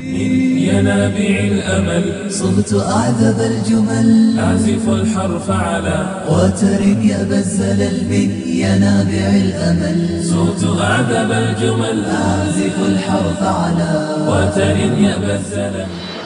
من ينابيع الأمل صغت أعذب الجمل أعزف الحرف على وتر يأبى الزلل من ينابيع الأمل صغت أعذب الجمل أعزف الحرف على وتر يأبى الزلل.